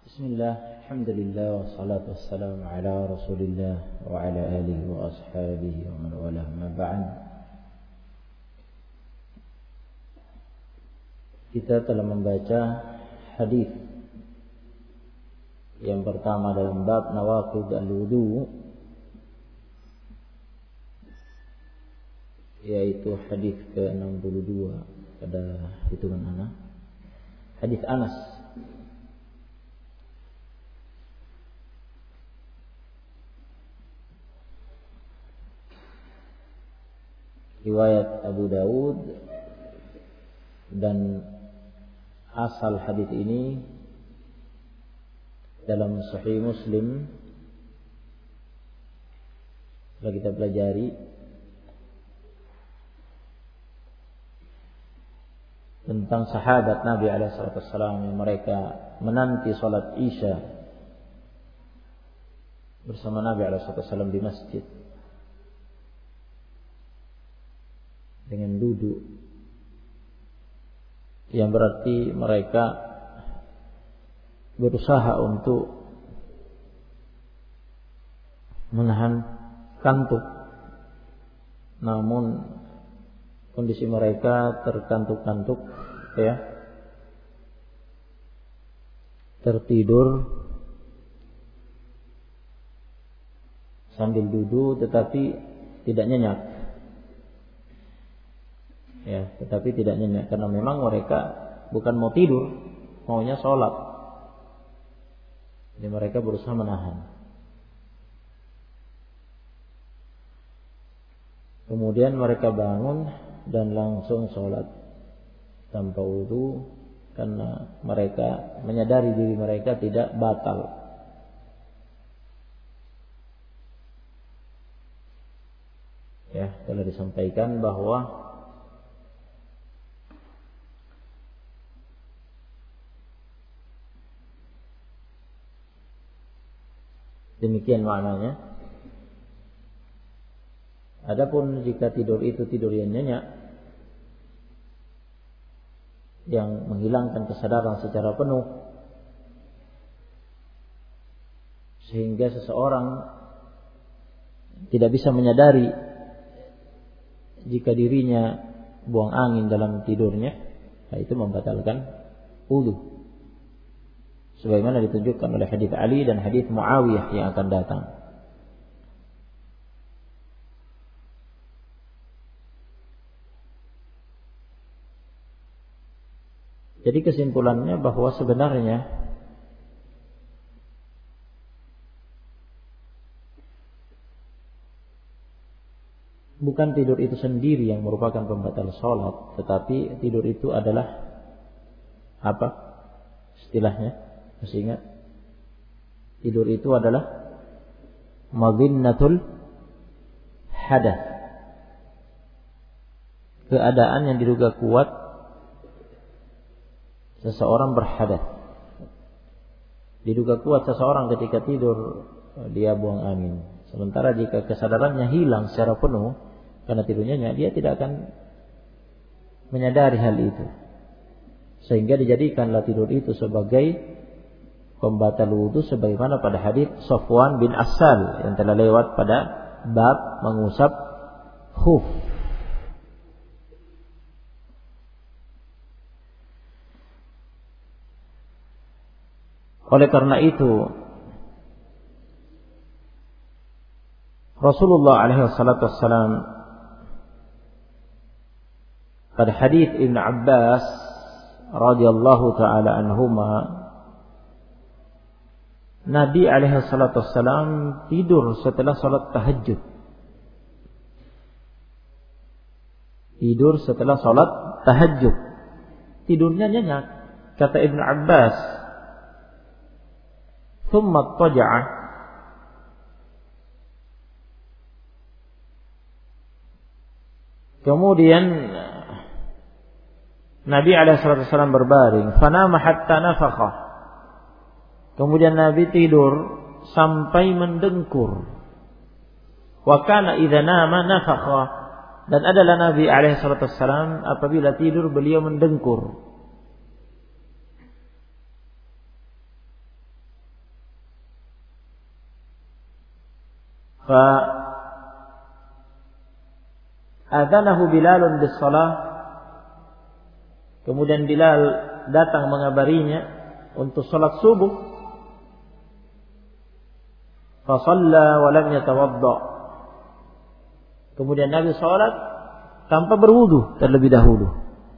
Bismillah, alhamdulillah, wassalatu wassalamu ala rasulillah wa ala alihi wa ashabihi wa man walah, ma ba'd. Kita telah membaca hadis yang pertama dalam bab nawaqid al-wudu, yaitu hadis ke-62 pada hitungan anak, hadis Anas riwayat Abu Dawud, dan asal hadis ini dalam Sahih Muslim. Setelah kita pelajari tentang sahabat Nabi SAW yang mereka menanti salat Isya bersama Nabi SAW di masjid dengan duduk, yang berarti mereka berusaha untuk menahan kantuk, namun kondisi mereka terkantuk-kantuk, tertidur sambil duduk, tetapi tidak nyenyak. Tetapi tidak nyenyak karena memang mereka bukan mau tidur, maunya sholat. Jadi mereka berusaha menahan. Kemudian mereka bangun dan langsung sholat tanpa wudu, karena mereka menyadari diri mereka tidak batal. Telah disampaikan bahwa demikian maknanya. Adapun jika tidur itu tidur yang nyenyak, yang menghilangkan kesadaran secara penuh, sehingga seseorang tidak bisa menyadari jika dirinya buang angin dalam tidurnya, itu membatalkan wudu, sebagaimana ditunjukkan oleh hadis Ali dan hadis Muawiyah yang akan datang. Jadi kesimpulannya bahwa sebenarnya bukan tidur itu sendiri yang merupakan pembatal sholat, tetapi tidur itu adalah apa istilahnya? Masih ingat? Tidur itu adalah madhinnatul hadath, keadaan yang diduga kuat seseorang berhadath. Diduga kuat seseorang ketika tidur dia buang angin. Sementara jika kesadarannya hilang secara penuh karena tidurnya, dia tidak akan menyadari hal itu, sehingga dijadikanlah tidur itu sebagai pembatal wudu, sebagaimana pada hadis Safwan bin Asal yang telah lewat pada bab mengusap khuf. Oleh karena itu Rasulullah alaihi wasallam pada hadis Ibn Abbas radhiyallahu taala anhuma, Nabi alaihi wasallam tidur setelah salat tahajud. Tidur setelah salat tahajud. Tidurnya nyenyak. Kata Ibn Abbas, "Tsumma taja'a." Kemudian Nabi alaihi wasallam berbaring, "Fanama hatta nafakha." Kemudian Nabi tidur sampai mendengkur. Wa kana idza nama nafakha, dan adalah Nabi alaihi wasallam apabila tidur beliau mendengkur. Fa adzanahu Bilalun bis-shalah. Kemudian Bilal datang mengabarinya untuk salat subuh. Fa shalla wa lam yatawadda. Kemudian Nabi salat tanpa berwudu terlebih dahulu.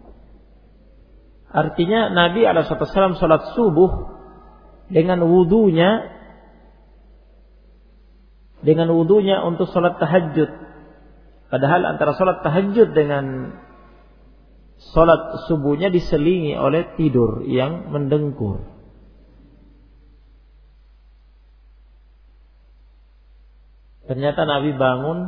Artinya Nabi alaihi wasallam salat subuh dengan wudunya untuk salat tahajud. Padahal antara salat tahajud dengan salat subuhnya diselingi oleh tidur yang mendengkur. Ternyata Nabi bangun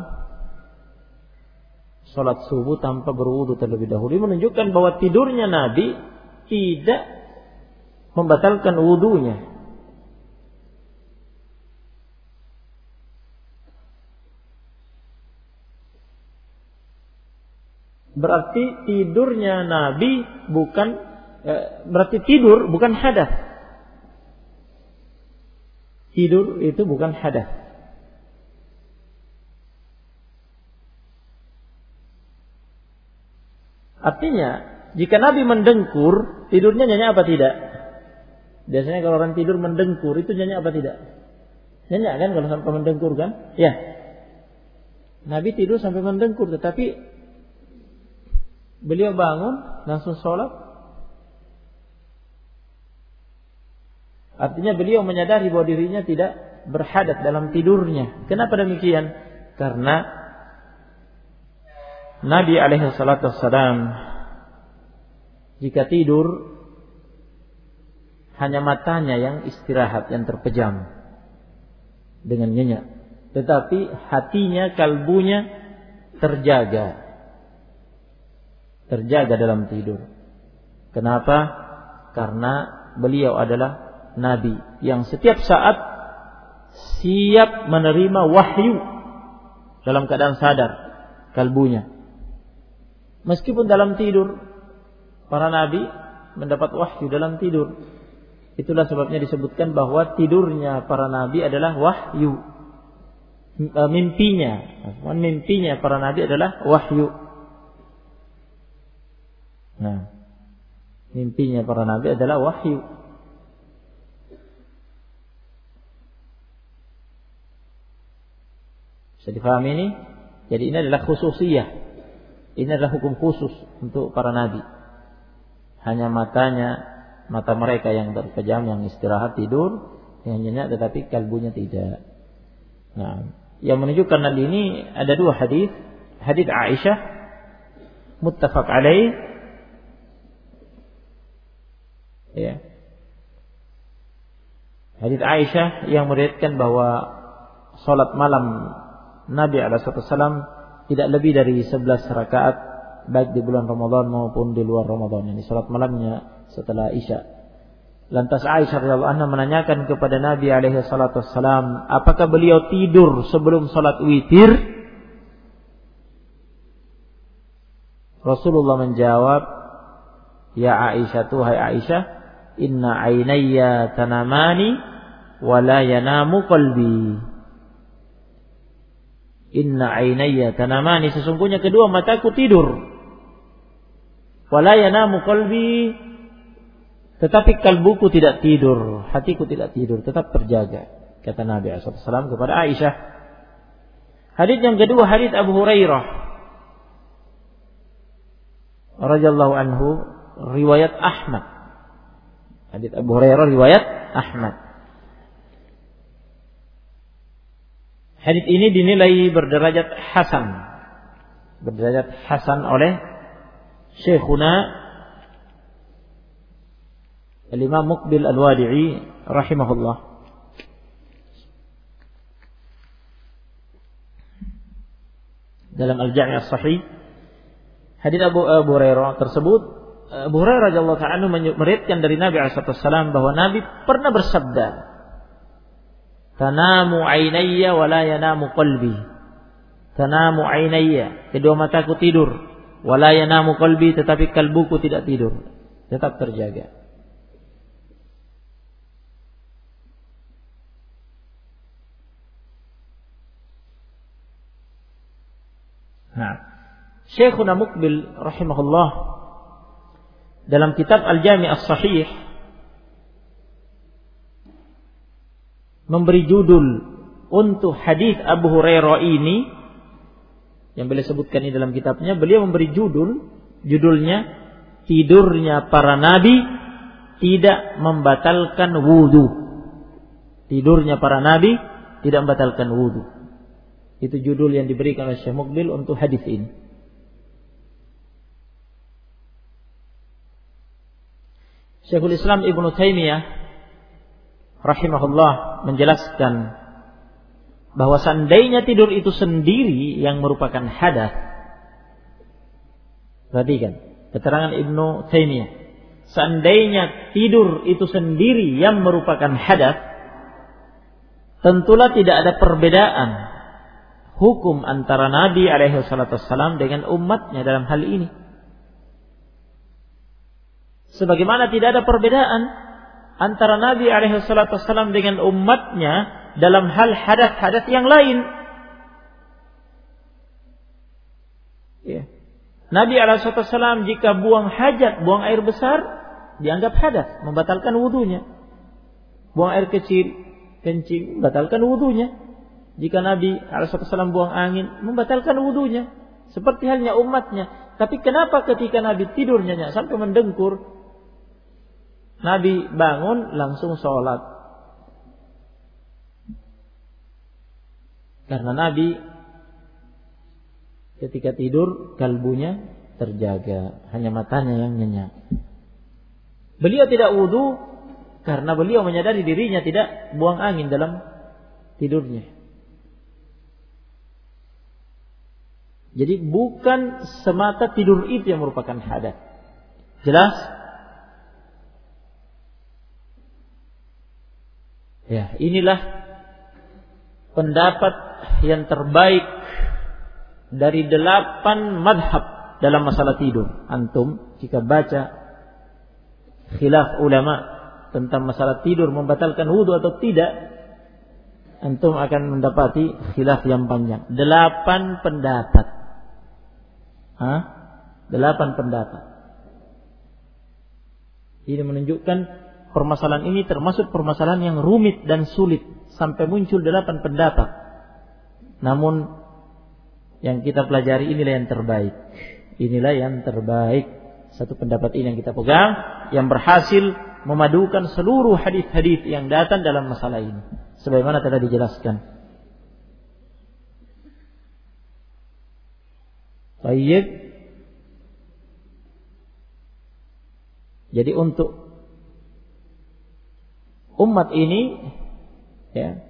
salat subuh tanpa berwudu terlebih dahulu, menunjukkan bahwa tidurnya Nabi tidak membatalkan wudunya. Berarti tidurnya Nabi berarti tidur bukan hadas. Tidur itu bukan hadas. Artinya, jika Nabi mendengkur, tidurnya nyenyak apa tidak? Biasanya kalau orang tidur mendengkur, itu nyenyak apa tidak? Nyenyak kan kalau sampai mendengkur kan? Ya. Nabi tidur sampai mendengkur, tetapi beliau bangun langsung sholat. Artinya beliau menyadari bahwa dirinya tidak berhadas dalam tidurnya. Kenapa demikian? Karena Nabi alaihi salatu wassalam jika tidur hanya matanya yang istirahat, yang terpejam dengan nyenyak, tetapi hatinya, kalbunya terjaga dalam tidur. Kenapa? Karena beliau adalah Nabi yang setiap saat siap menerima wahyu dalam keadaan sadar kalbunya. Meskipun dalam tidur, para nabi mendapat wahyu dalam tidur. Itulah sebabnya disebutkan bahwa tidurnya para nabi adalah wahyu. Mimpinya para nabi adalah wahyu. Nah, mimpinya para nabi adalah wahyu. Bisa difahami ini? Jadi ini adalah khususiyah. Ini adalah hukum khusus untuk para nabi. Hanya mata mereka yang terpejam, yang istirahat tidur, yang nyenyak, tetapi kalbunya tidak. Nah, yang menunjukkan hal ini ada dua hadis. Hadis Aisyah muttafaq alaih. Ya. Hadis Aisyah yang meriwayatkan bahwa salat malam Nabi alaihi wasallam tidak lebih dari 11 rakaat, baik di bulan Ramadan maupun di luar Ramadan. Ini salat malamnya setelah Isya. Lantas Aisyah radhiyallahu anha menanyakan kepada Nabi alaihi salatu wassalam, apakah beliau tidur sebelum salat witir? Rasulullah menjawab, ya Aisyah, tuhai Aisyah, inna ainayya tanamani wa la yanamu qalbi. Inna ainayya tanamani, sesungguhnya kedua mataku tidur. Wala yanamu qalbi, tetapi kalbuku tidak tidur, hatiku tidak tidur, tetap terjaga, kata Nabi SAW kepada Aisyah. Hadis yang kedua, hadis Abu Hurairah radhiyallahu anhu, riwayat Ahmad. Hadis Abu Hurairah riwayat Ahmad. Hadis ini dinilai berderajat hasan oleh Syekhuna Al-Imam Muqbil Al-Wadi'i rahimahullah. Dalam Al-Jami' As-Sahih, hadis Abu Hurairah tersebut, Abu Hurairah radhiyallahu ta'ala meriwayatkan dari Nabi sallallahu alaihi wasallam bahwa Nabi pernah bersabda, tanamu ainayya wa la yanamu qalbi. Tanamu ainayya, kedua mataku tidur, wa la yanamu qalbi, tetapi kalbuku tidak tidur, tetap terjaga. Nah, Syekhuna Muqbil rahimahullah dalam kitab Al-Jami' As-Sahih memberi judul untuk hadis Abu Hurairah ini yang beliau sebutkan ini dalam kitabnya. Beliau memberi judulnya tidurnya para nabi tidak membatalkan wudu. Tidurnya para nabi tidak membatalkan wudu. Itu judul yang diberikan oleh Syekh Muqbil untuk hadis ini. Syekhul Islam Ibnu Taimiyah rahimahullah menjelaskan bahwa seandainya tidur itu sendiri yang merupakan hadas. Perhatikan keterangan Ibnu Taimiyah. Seandainya tidur itu sendiri yang merupakan hadas, tentulah tidak ada perbedaan hukum antara Nabi alaihi wasallam dengan umatnya dalam hal ini. Sebagaimana tidak ada perbedaan antara Nabi alaihi wasallam dengan umatnya dalam hal hadas-hadas yang lain. Ya. Nabi alaihi wasallam jika buang hajat, buang air besar, dianggap hadas, membatalkan wudunya. Buang air kecil, kencing, membatalkan wudunya. Jika Nabi alaihi wasallam buang angin, membatalkan wudunya. Seperti halnya umatnya. Tapi kenapa ketika Nabi tidur nyenyak sampai mendengkur, Nabi bangun langsung sholat? Karena Nabi ketika tidur kalbunya terjaga, hanya matanya yang nyenyak. Beliau tidak wudu karena beliau menyadari dirinya tidak buang angin dalam tidurnya. Jadi bukan semata tidur itu yang merupakan hadas. Jelas? Ya, inilah pendapat yang terbaik dari 8 madhab dalam masalah tidur. Antum jika baca khilaf ulama tentang masalah tidur membatalkan wudu atau tidak, antum akan mendapati khilaf yang panjang. 8 pendapat. 8 pendapat. Ini menunjukkan permasalahan ini termasuk permasalahan yang rumit dan sulit sampai muncul 8 pendapat. Namun yang kita pelajari inilah yang terbaik. Inilah yang terbaik. Satu pendapat ini yang kita pegang, yang berhasil memadukan seluruh hadis-hadis yang datang dalam masalah ini. Sebagaimana telah dijelaskan. Baik. Jadi untuk umat ini, ya,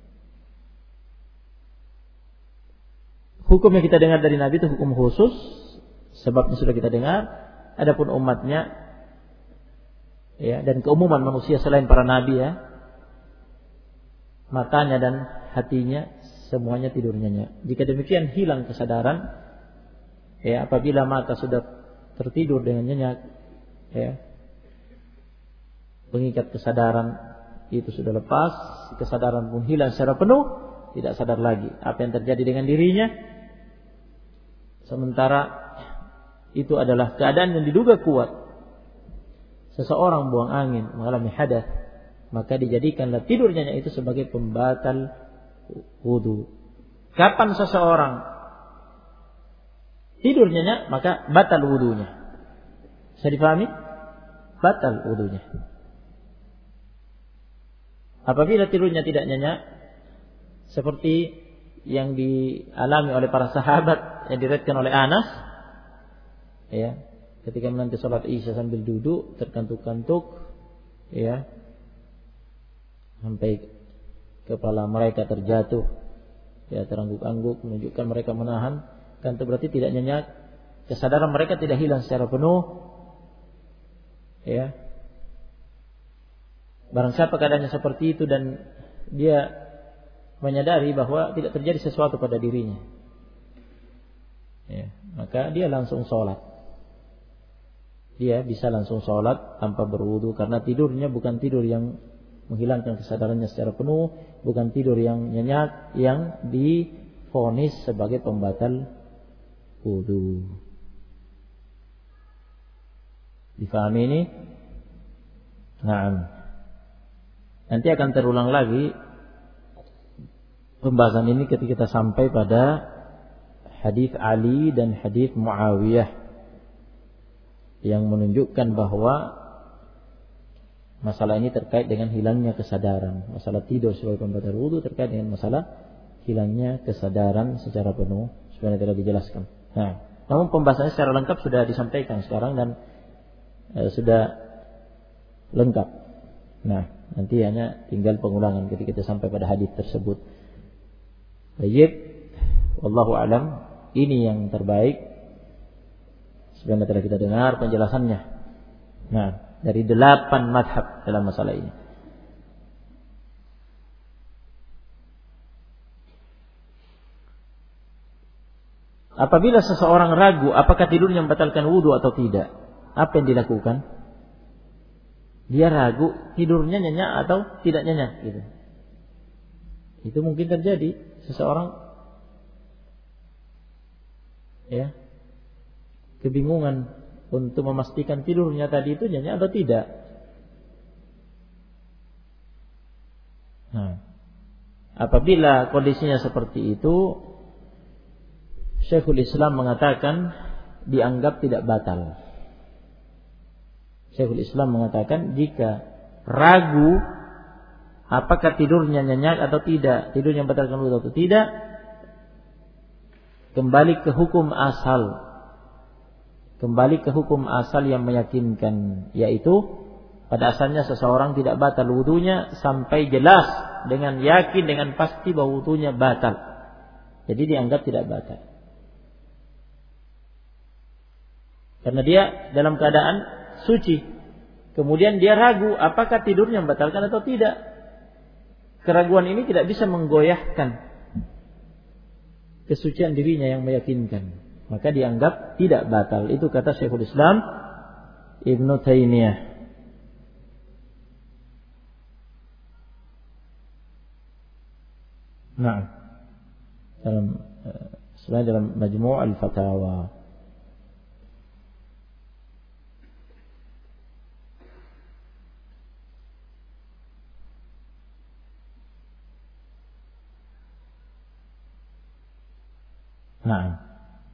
hukum yang kita dengar dari Nabi itu hukum khusus, sebabnya sudah kita dengar. Adapun umatnya, ya, dan keumuman manusia selain para nabi, ya, matanya dan hatinya semuanya tidur nyenyak. Jika demikian hilang kesadaran, ya, apabila mata sudah tertidur dengan nyenyak, ya, pengikat kesadaran itu sudah lepas, kesadaran pun hilang secara penuh, tidak sadar lagi apa yang terjadi dengan dirinya. Sementara itu adalah keadaan yang diduga kuat. Seseorang buang angin, mengalami hadas, maka dijadikanlah tidurnya itu sebagai pembatal wudu. Kapan seseorang tidur nyenyak, maka batal wudunya. Bisa difahami? Batal wudunya. Apabila tidurnya tidak nyenyak, seperti yang dialami oleh para sahabat yang diriwayatkan oleh Anas, ya, ketika menanti salat Isya sambil duduk terkantuk-kantuk, ya, sampai kepala mereka terjatuh, ya, terangguk-angguk, menunjukkan mereka menahan, kan itu berarti tidak nyenyak, kesadaran mereka tidak hilang secara penuh, ya. Barang siapa keadaannya seperti itu dan dia menyadari bahwa tidak terjadi sesuatu pada dirinya, ya, maka dia langsung sholat. Dia bisa langsung sholat tanpa berwudu karena tidurnya bukan tidur yang menghilangkan kesadarannya secara penuh, bukan tidur yang nyenyak yang divonis sebagai pembatal wudu. Difahami ini? Nah, nanti akan terulang lagi pembahasan ini ketika kita sampai pada hadis Ali dan hadis Muawiyah yang menunjukkan bahwa masalah ini terkait dengan hilangnya kesadaran. Masalah tidur sebagai pembatal wudu terkait dengan masalah hilangnya kesadaran secara penuh, sebenarnya telah dijelaskan. Nah, namun pembahasannya secara lengkap sudah disampaikan sekarang dan sudah lengkap. Nah, nanti hanya tinggal pengulangan ketika kita sampai pada hadis tersebut. Baik, wallahu alam, ini yang terbaik. Sebenarnya telah kita dengar penjelasannya. Nah, dari 8 mazhab dalam masalah ini. Apabila seseorang ragu apakah tidurnya membatalkan wudu atau tidak, apa yang dilakukan? Dia ragu tidurnya nyenyak atau tidak nyenyak gitu. Itu mungkin terjadi seseorang ya kebingungan untuk memastikan tidurnya tadi itu nyenyak atau tidak. Nah, apabila kondisinya seperti itu, Syekhul Islam mengatakan dianggap tidak batal. Syekhul Islam mengatakan jika ragu apakah tidurnya nyenyak atau tidak, tidurnya membatalkan wudu atau tidak, kembali ke hukum asal. Kembali ke hukum asal yang meyakinkan, yaitu pada asalnya seseorang tidak batal wudunya sampai jelas dengan yakin, dengan pasti bahwa wudunya batal. Jadi dianggap tidak batal. Karena dia dalam keadaan suci. Kemudian dia ragu apakah tidurnya membatalkan atau tidak. Keraguan ini tidak bisa menggoyahkan kesucian dirinya yang meyakinkan. Maka dianggap tidak batal. Itu kata Syekhul Islam Ibnu Taimiyah. Nah, dalam Majmu' al-Fatawa. Nah,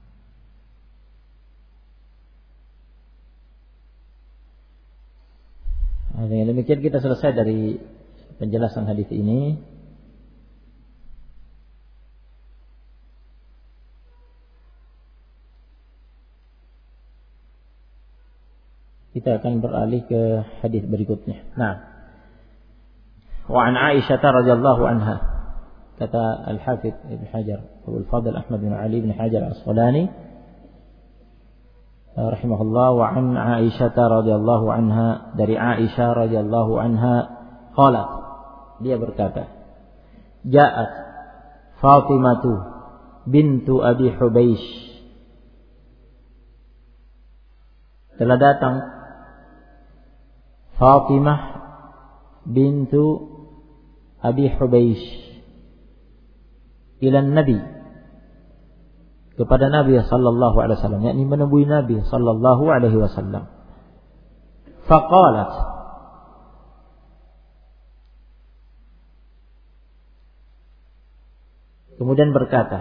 dengan demikian kita selesai dari penjelasan hadis ini. Kita akan beralih ke hadis berikutnya. Nah, wa an Aisyah radhiyallahu anha, kata Al-Hafidz Ibnu Hajar, Abu Al-Fadl Ahmad bin Ali bin Hajar Al-Asqalani rahimahullah, wa an Aisyah radhiyallahu anha, dari Aisyah radhiyallahu anha qalat, dia berkata, ja'at Fatimatu bintu Abi Hubeish, telah datang Fatimah bintu Abi Hubeish ila Nabi, kepada Nabi sallallahu alaihi wasallam, yakni menemui Nabi sallallahu alaihi wasallam. Faqalat, kemudian berkata,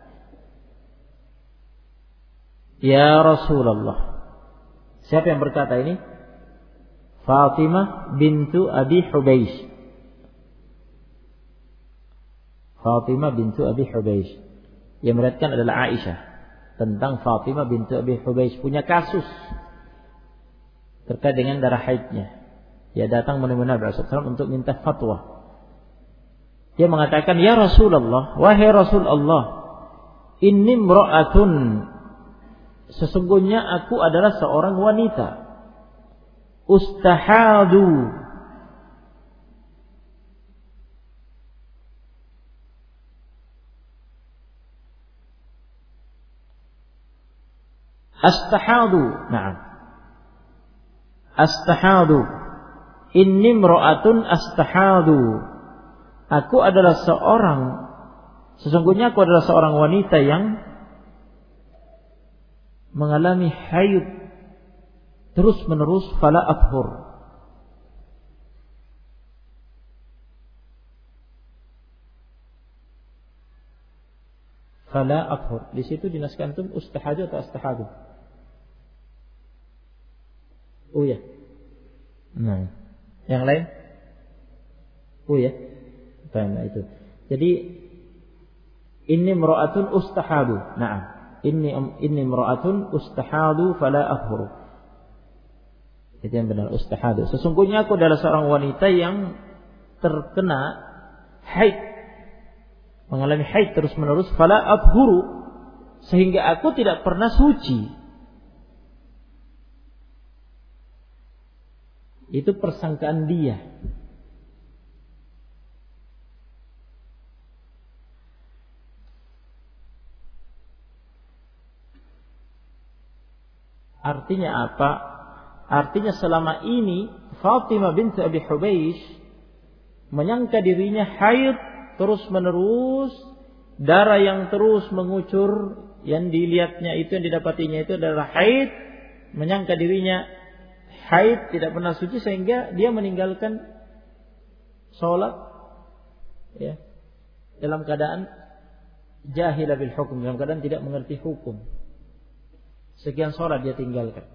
ya Rasulullah. Siapa yang berkata ini? Fatimah bintu Abi Hubeish. Fatimah bintu Abi Hubeish. Yang meriwayatkan adalah Aisyah tentang Fatimah bintu Abi Hubeish punya kasus terkait dengan darah haidnya. Dia datang menemui Nabi SAW untuk minta fatwa. Dia mengatakan, ya Rasulullah, wahai Rasulullah, inni imra'atun, sesungguhnya aku adalah seorang wanita, ustahadu, astahadu, na'am, astahadu, inni imra'atun astahadu, aku adalah sesungguhnya aku adalah seorang wanita yang mengalami haid terus menerus fala athhur. Fala athhur. Di situ dinaskan antum ustahadu atau astahadu? Oh ya. Nah, yang lain? Oh ya. Nah, itu. Jadi inni imra'atun ustahadu. Na'am. Inni imra'atun ustahadu fala athhur. Itu yang benar, ustahadu. Sesungguhnya aku adalah seorang wanita yang terkena haid, mengalami haid terus menerus, fala athhuru, sehingga aku tidak pernah suci. Itu persangkaan dia. Artinya apa? Artinya selama ini Fatimah binti Abi Hubeish menyangka dirinya haid terus menerus, darah yang terus mengucur, yang dilihatnya itu, yang didapatinya itu adalah haid, menyangka dirinya haid, tidak pernah suci, sehingga dia meninggalkan sholat, ya, dalam keadaan jahil bil hukum, dalam keadaan tidak mengerti hukum. Sekian sholat dia tinggalkan.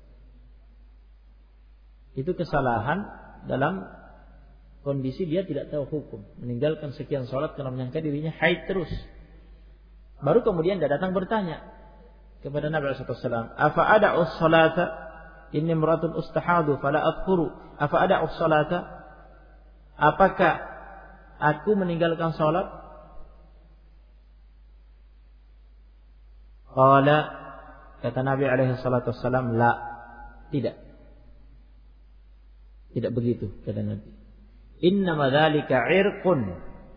Itu kesalahan dalam kondisi dia tidak tahu hukum, meninggalkan sekian sholat karena menyangka dirinya haid terus. Baru kemudian dia datang bertanya kepada Nabi SAW, afa ada'us salata inni imratun ustahadu fala adkhuru afa ada'us salata, apakah aku meninggalkan sholat? Qala, kata Nabi SAW, la, tidak begitu, kata Nabi. Innama dzalika irqun.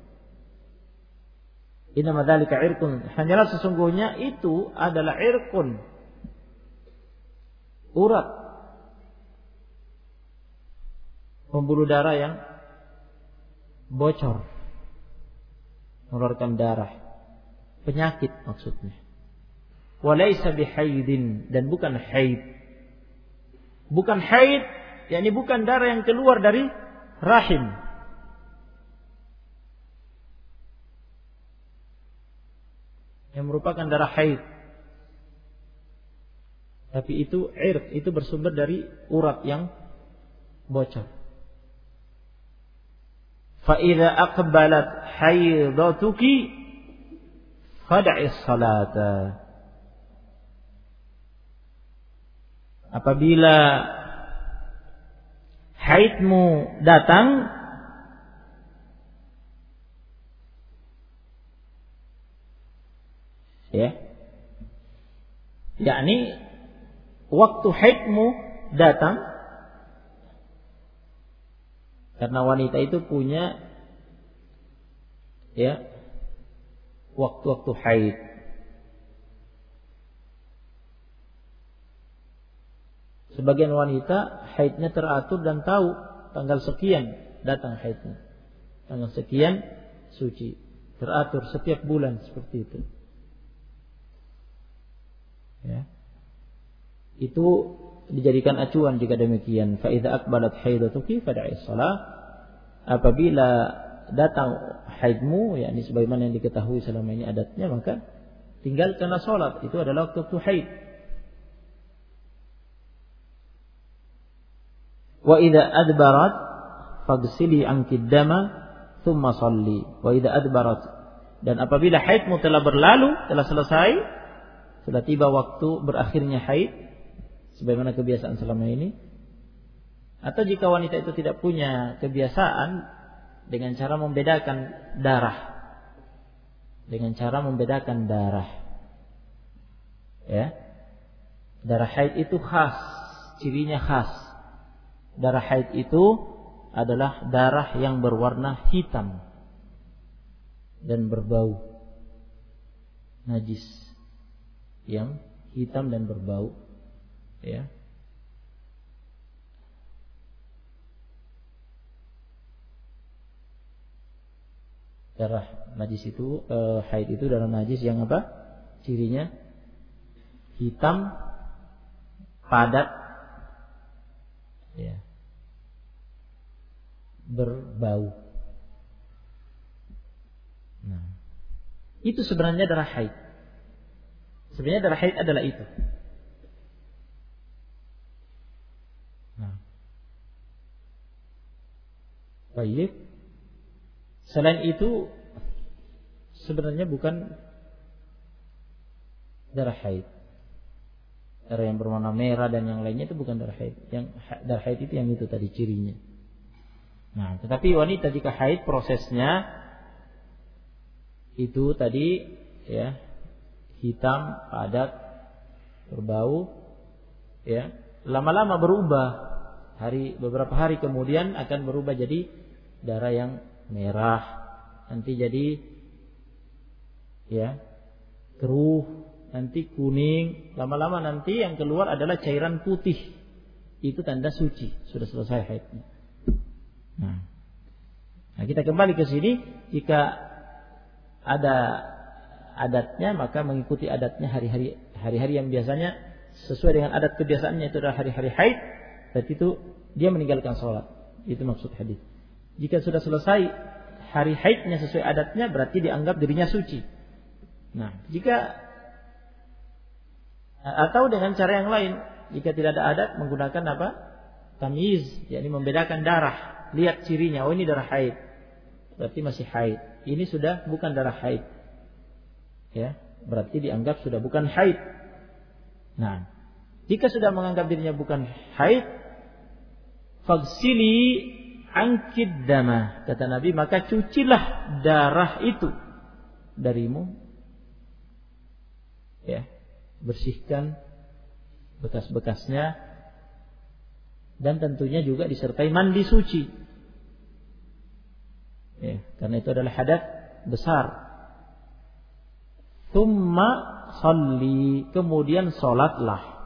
Innama dzalika irqun. Hanyalah sesungguhnya itu adalah irqun, urat, pembuluh darah yang bocor, mengeluarkan darah, penyakit maksudnya. Walaysa bihaidin, dan bukan haid. Bukan haid, yakni bukan darah yang keluar dari rahim. Yang merupakan darah haid. Tapi itu irq, itu bersumber dari urat yang bocor. Fa idza aqbalat haidatuki fad'is salata. Apabila haidmu datang, ya, yakni waktu haidmu datang, karena wanita itu punya, ya, waktu-waktu haid. Sebagian wanita haidnya teratur dan tahu tanggal sekian datang haidnya, tanggal sekian suci, teratur setiap bulan seperti itu. Ya. Itu dijadikan acuan jika demikian. Fa idza aqbalat haidatuki fad'is shalah. Apabila datang haidmu, yakni sebagaimana yang diketahui selama ini adatnya, maka tinggalkanlah salat. Itu adalah waktu haid. Wa idza adbarat faghsili anki dama thumma shalli. Wa idza adbarat, dan apabila haidmu telah berlalu, telah selesai, sudah tiba waktu berakhirnya haid sebagaimana kebiasaan selama ini, atau jika wanita itu tidak punya kebiasaan, dengan cara membedakan darah, ya, darah haid itu khas, cirinya khas. Darah haid itu adalah darah yang berwarna hitam dan berbau, najis, yang hitam dan berbau, ya. Darah najis itu, haid itu darah najis yang apa? Cirinya hitam, padat, ya, berbau. Nah, itu sebenarnya darah haid. Sebenarnya darah haid adalah itu. Nah, baik. Selain itu sebenarnya bukan darah haid. Darah yang berwarna merah dan yang lainnya itu bukan darah haid. Yang darah haid itu yang itu tadi cirinya. Nah, tetapi wanita jika haid prosesnya itu tadi ya, hitam, padat, berbau, ya, lama-lama berubah. Beberapa hari kemudian akan berubah jadi darah yang merah, nanti jadi ya keruh, nanti kuning, lama-lama nanti yang keluar adalah cairan putih. Itu tanda suci, sudah selesai haidnya. Nah, kita kembali ke sini. Jika ada adatnya, maka mengikuti adatnya hari-hari yang biasanya sesuai dengan adat kebiasaannya itu adalah hari-hari haid. Berarti itu dia meninggalkan sholat. Itu maksud hadis. Jika sudah selesai hari haidnya sesuai adatnya, berarti dianggap dirinya suci. Nah, atau dengan cara yang lain, jika tidak ada adat, menggunakan apa? Tamyiz, yakni membedakan darah. Lihat cirinya, oh ini darah haid, berarti masih haid. Ini sudah bukan darah haid, ya, berarti dianggap sudah bukan haid. Nah, jika sudah menganggap dirinya bukan haid, fagsili angkid dama, kata Nabi, maka cucilah darah itu darimu, ya, bersihkan bekas-bekasnya, dan tentunya juga disertai mandi suci. Ya, karena itu adalah hadas besar. Tsumma sholli, kemudian salatlah.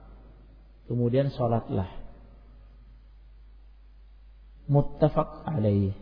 Muttafaq alaih.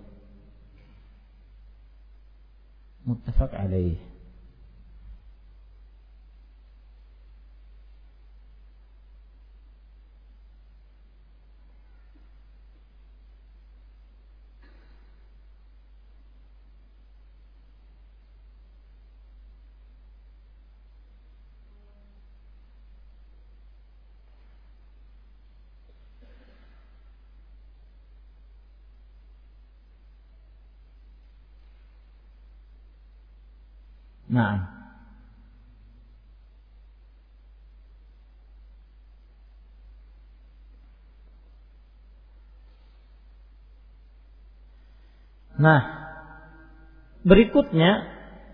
Nah, berikutnya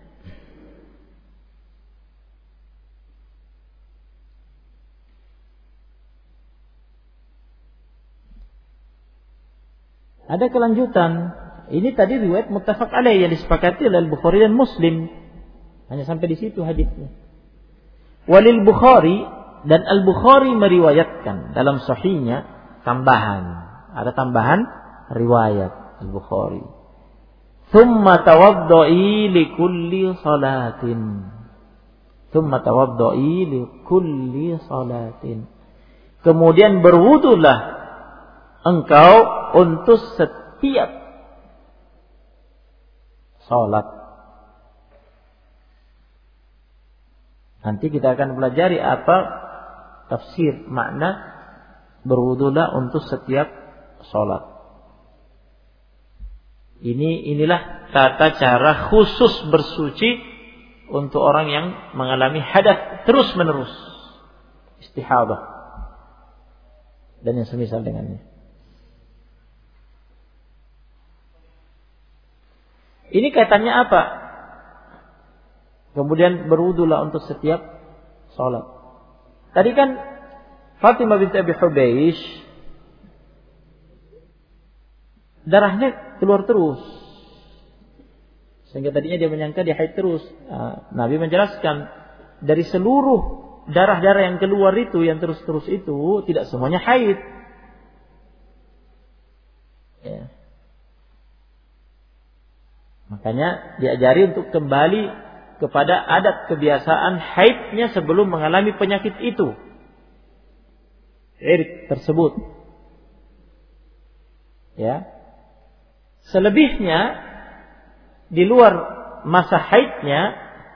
ada kelanjutan. Ini tadi riwayat muttafaq alaih yang disepakati oleh Al-Bukhari dan Muslim. Hanya sampai di situ hadisnya. Walil Bukhari, dan Al-Bukhari meriwayatkan dalam sahihnya tambahan. Ada tambahan riwayat Al-Bukhari. Tsumma tawadda'i li kulli salatin. Kemudian berwudulah engkau untuk setiap salat. Nanti kita akan pelajari apa tafsir makna berwudulah untuk setiap salat. Inilah tata cara khusus bersuci untuk orang yang mengalami hadas terus menerus, istihadah dan yang semisal dengannya. Ini kaitannya apa? Kemudian berwudulah untuk setiap salat. Tadi kan Fatimah binti Abi Hubeish darahnya keluar terus, sehingga tadinya dia menyangka dia haid terus. Nabi menjelaskan dari seluruh darah-darah yang keluar itu, yang terus-terus itu tidak semuanya haid. Ya. Makanya diajari untuk kembali kepada adat kebiasaan haidnya sebelum mengalami penyakit itu. Irq tersebut. Ya. Selebihnya di luar masa haidnya,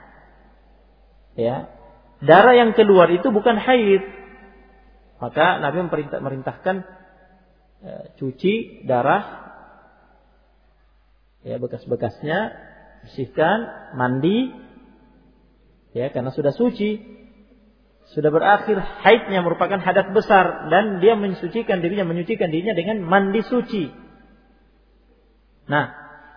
ya, darah yang keluar itu bukan haid. Maka Nabi merintahkan cuci darah, ya, bekas-bekasnya, bersihkan, mandi, ya, karena sudah suci, sudah berakhir haidnya, merupakan hadas besar, dan dia menyucikan dirinya dengan mandi suci. Nah,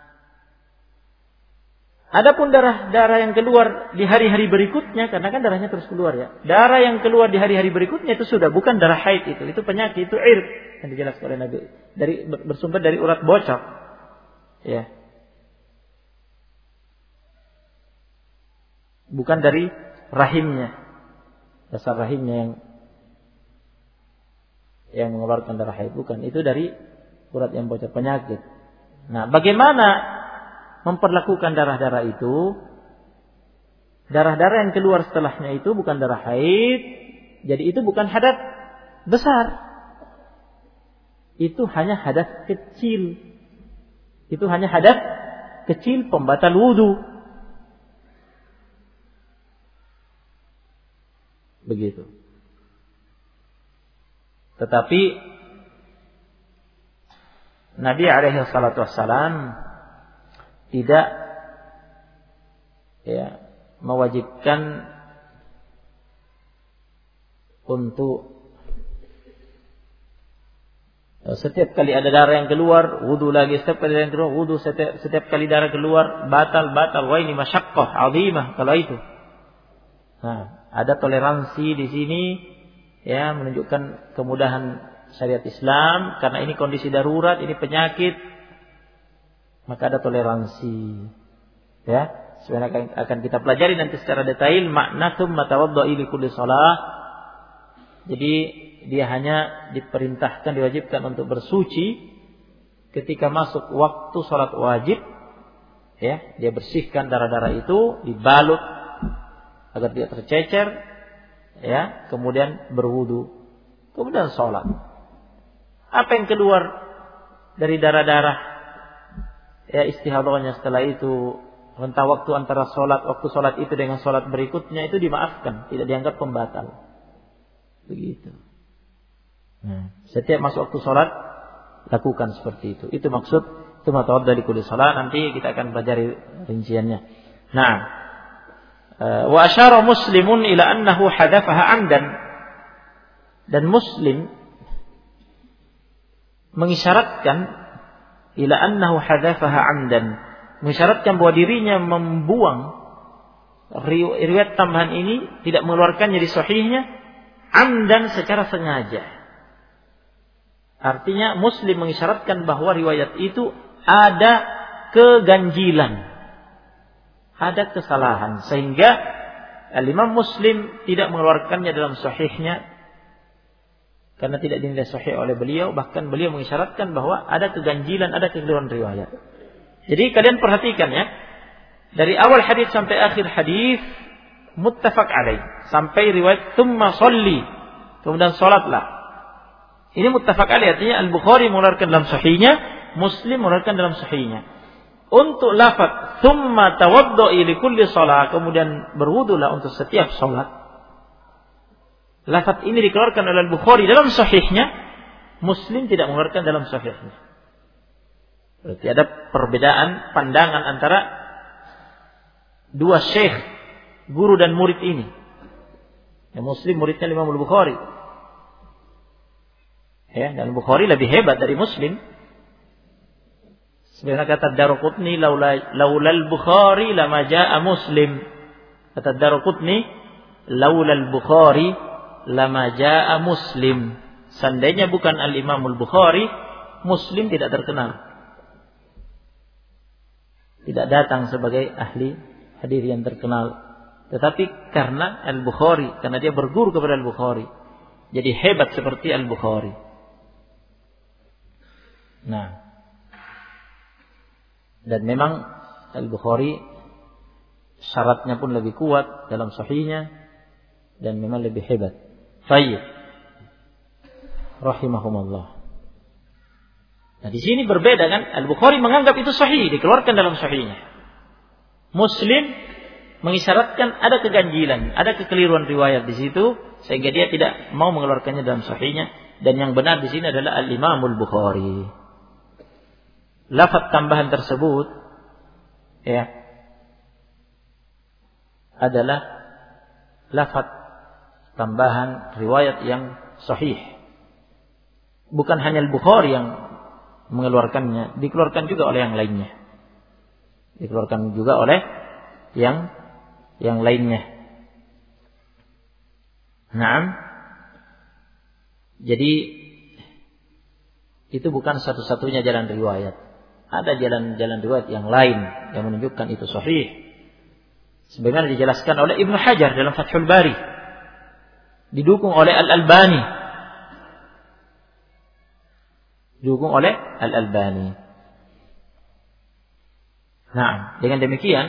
adapun darah yang keluar di hari-hari berikutnya, karena kan darahnya terus keluar, ya. Darah yang keluar di hari-hari berikutnya itu sudah bukan darah haid itu penyakit, itu irq yang dijelaskan oleh Nabi, bersumber dari urat bocor. Ya. Bukan dari rahimnya. Dasar rahimnya yang mengeluarkan darah haid, bukan, itu dari urat yang bocor, penyakit. Nah, bagaimana memperlakukan darah-darah itu? Darah-darah yang keluar setelahnya itu bukan darah haid, jadi itu bukan hadas besar. Itu hanya hadas kecil. Itu hanya hadas kecil pembatal wudu. Begitu. Tetapi Nabi alaihi salatu wassalam tidak, ya, mewajibkan untuk setiap kali ada darah yang keluar wudu lagi, setiap kali darah yang keluar wudu, setiap kali darah keluar batal. Wah, ini masyaqqah 'azimah kalau itu. Nah, ada toleransi di sini, ya, menunjukkan kemudahan syariat Islam, karena ini kondisi darurat, ini penyakit, maka ada toleransi. Ya, sebenarnya akan kita pelajari nanti secara detail makna tsumma tawadda'i li kulli shalah. Jadi dia hanya diperintahkan, diwajibkan untuk bersuci ketika masuk waktu salat wajib, ya, dia bersihkan darah-darah itu, dibalut agar tidak tercecer, ya, kemudian berwudu, kemudian sholat. Apa yang keluar dari darah-darah, ya, istihadahnya setelah itu, rentang waktu antara waktu sholat itu dengan sholat berikutnya itu dimaafkan, tidak dianggap pembatal. Begitu. Nah, setiap masuk waktu sholat lakukan seperti itu. Itu maksud tsumma tawadda li kulli shalah. Nanti kita akan pelajari rinciannya. Nah, wa asyara Muslimun ila annahu hadafaha 'amdan, dan Muslim mengisyaratkan ila annahu hadafaha 'amdan, mengisyaratkan bahwa dirinya membuang riwayat tambahan ini, tidak mengeluarkannya di sahihnya, 'amdan, secara sengaja. Artinya Muslim mengisyaratkan bahwa riwayat itu ada keganjilan, ada kesalahan, sehingga Imam Muslim tidak mengeluarkannya dalam sahihnya karena tidak dinilai sahih oleh beliau. Bahkan beliau mengisyaratkan bahwa ada keganjilan, ada kekeliruan riwayat. Jadi kalian perhatikan, ya, dari awal hadis sampai akhir hadis muttafaq alaih, sampai riwayat tsumma sholli, kemudian salatlah. Ini muttafaq alaih, artinya Al-Bukhari mengeluarkan dalam sahihnya, Muslim mengeluarkan dalam sahihnya. Untuk lafaz tsumma tawadda'i li kulli shalah, kemudian berwudulah untuk setiap salat, lafaz ini dikeluarkan oleh Al-Bukhari dalam sahihnya, Muslim tidak mengeluarkan dalam sahihnya. Berarti ada perbedaan pandangan antara dua syekh, guru dan murid ini. Yang Muslim muridnya Imam Al-Bukhari, ya, dan Bukhari lebih hebat dari Muslim. Sebenarnya kata Daruqutni, laulal Bukhari lama jaa Muslim. Kata Daruqutni, laulal Bukhari lama jaa Muslim. Seandainya bukan Al-Imam Al-Bukhari, Muslim tidak terkenal, tidak datang sebagai ahli hadis yang terkenal. Tetapi karena Al-Bukhari, karena dia berguru kepada Al-Bukhari, jadi hebat seperti Al-Bukhari. Nah, dan memang Al-Bukhari syaratnya pun lebih kuat dalam sahihnya dan memang lebih hebat. Baik. Rahimahumullah. Nah, di sini berbeda kan? Al-Bukhari menganggap itu sahih, dikeluarkan dalam sahihnya. Muslim mengisyaratkan ada keganjilan, ada kekeliruan riwayat di situ sehingga dia tidak mau mengeluarkannya dalam sahihnya, dan yang benar di sini adalah Al-Imamul Bukhari. Lafaz tambahan tersebut ya adalah lafaz tambahan riwayat yang sahih. Bukan hanya Al-Bukhari yang mengeluarkannya, dikeluarkan juga oleh yang lainnya. Dikeluarkan juga oleh yang lainnya. Naam. Jadi itu bukan satu-satunya jalan riwayat. Ada jalan-jalan riwayat yang lain yang menunjukkan itu sahih. Sebagaimana dijelaskan oleh Ibnu Hajar dalam Fathul Bari. Didukung oleh Al-Albani. Nah, dengan demikian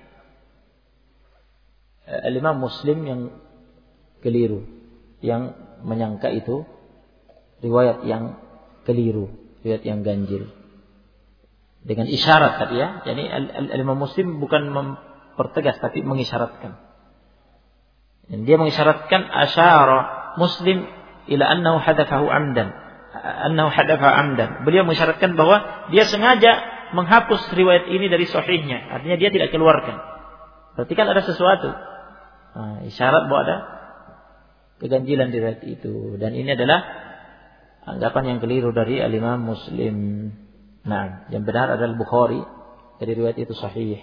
Imam Muslim yang keliru, yang menyangka itu riwayat yang keliru, riwayat yang ganjil. Dengan isyarat tadi ya, jadi Imam Muslim bukan mempertegas tapi mengisyaratkan. Dan dia mengisyaratkan asyara Muslim ila annahu hadafahu amdan. Beliau mengisyaratkan bahwa dia sengaja menghapus riwayat ini dari sahihnya. Artinya dia tidak keluarkan. Berarti kan ada sesuatu. Nah, isyarat bahwa ada keganjilan di riwayat itu. Dan ini adalah anggapan yang keliru dari Al-Imam Muslim. Nah, yang benar adalah Bukhari. Dari riwayat itu sahih.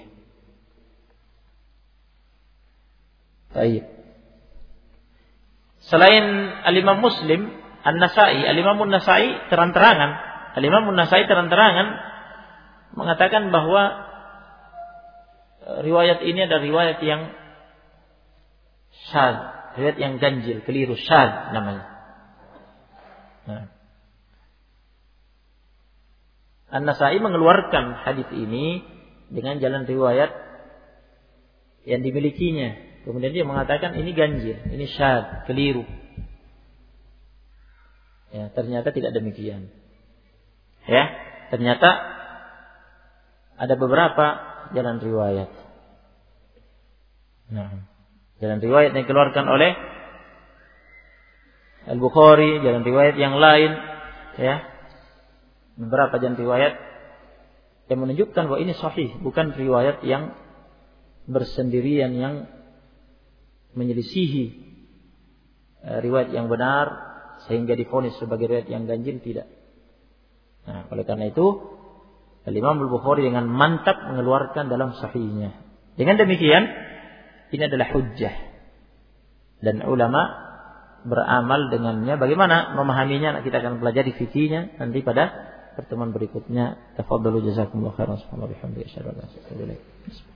Baik. Selain Al-Imam Muslim, Al-Imam An-Nasa'i terang-terangan mengatakan bahwa riwayat ini adalah riwayat yang syadz, riwayat yang ganjil, keliru, syadz namanya. Nah. An-Nasa'i mengeluarkan hadis ini dengan jalan riwayat yang dimilikinya. Kemudian dia mengatakan ini ganjil, ini syadz, keliru. Ya, ternyata tidak demikian. Ya, ternyata ada beberapa jalan riwayat. Nah, jalan riwayat yang dikeluarkan oleh Al-Bukhari, jalan riwayat yang lain, ya. Beberapa jalan riwayat yang menunjukkan bahwa ini sahih, bukan riwayat yang bersendirian yang menyelisihi riwayat yang benar sehingga divonis sebagai riwayat yang ganjil, tidak. Nah, oleh karena itu Al-Imam Al-Bukhari dengan mantap mengeluarkan dalam sahihnya. Dengan demikian ini adalah hujjah dan ulama beramal dengannya. Bagaimana memahaminya kita akan pelajari fikihnya nanti pada pertemuan berikutnya. Tafadhalu jazakumullahu khairan. Subhanallah bihamdihi asyhadu an la ilaha illa anta.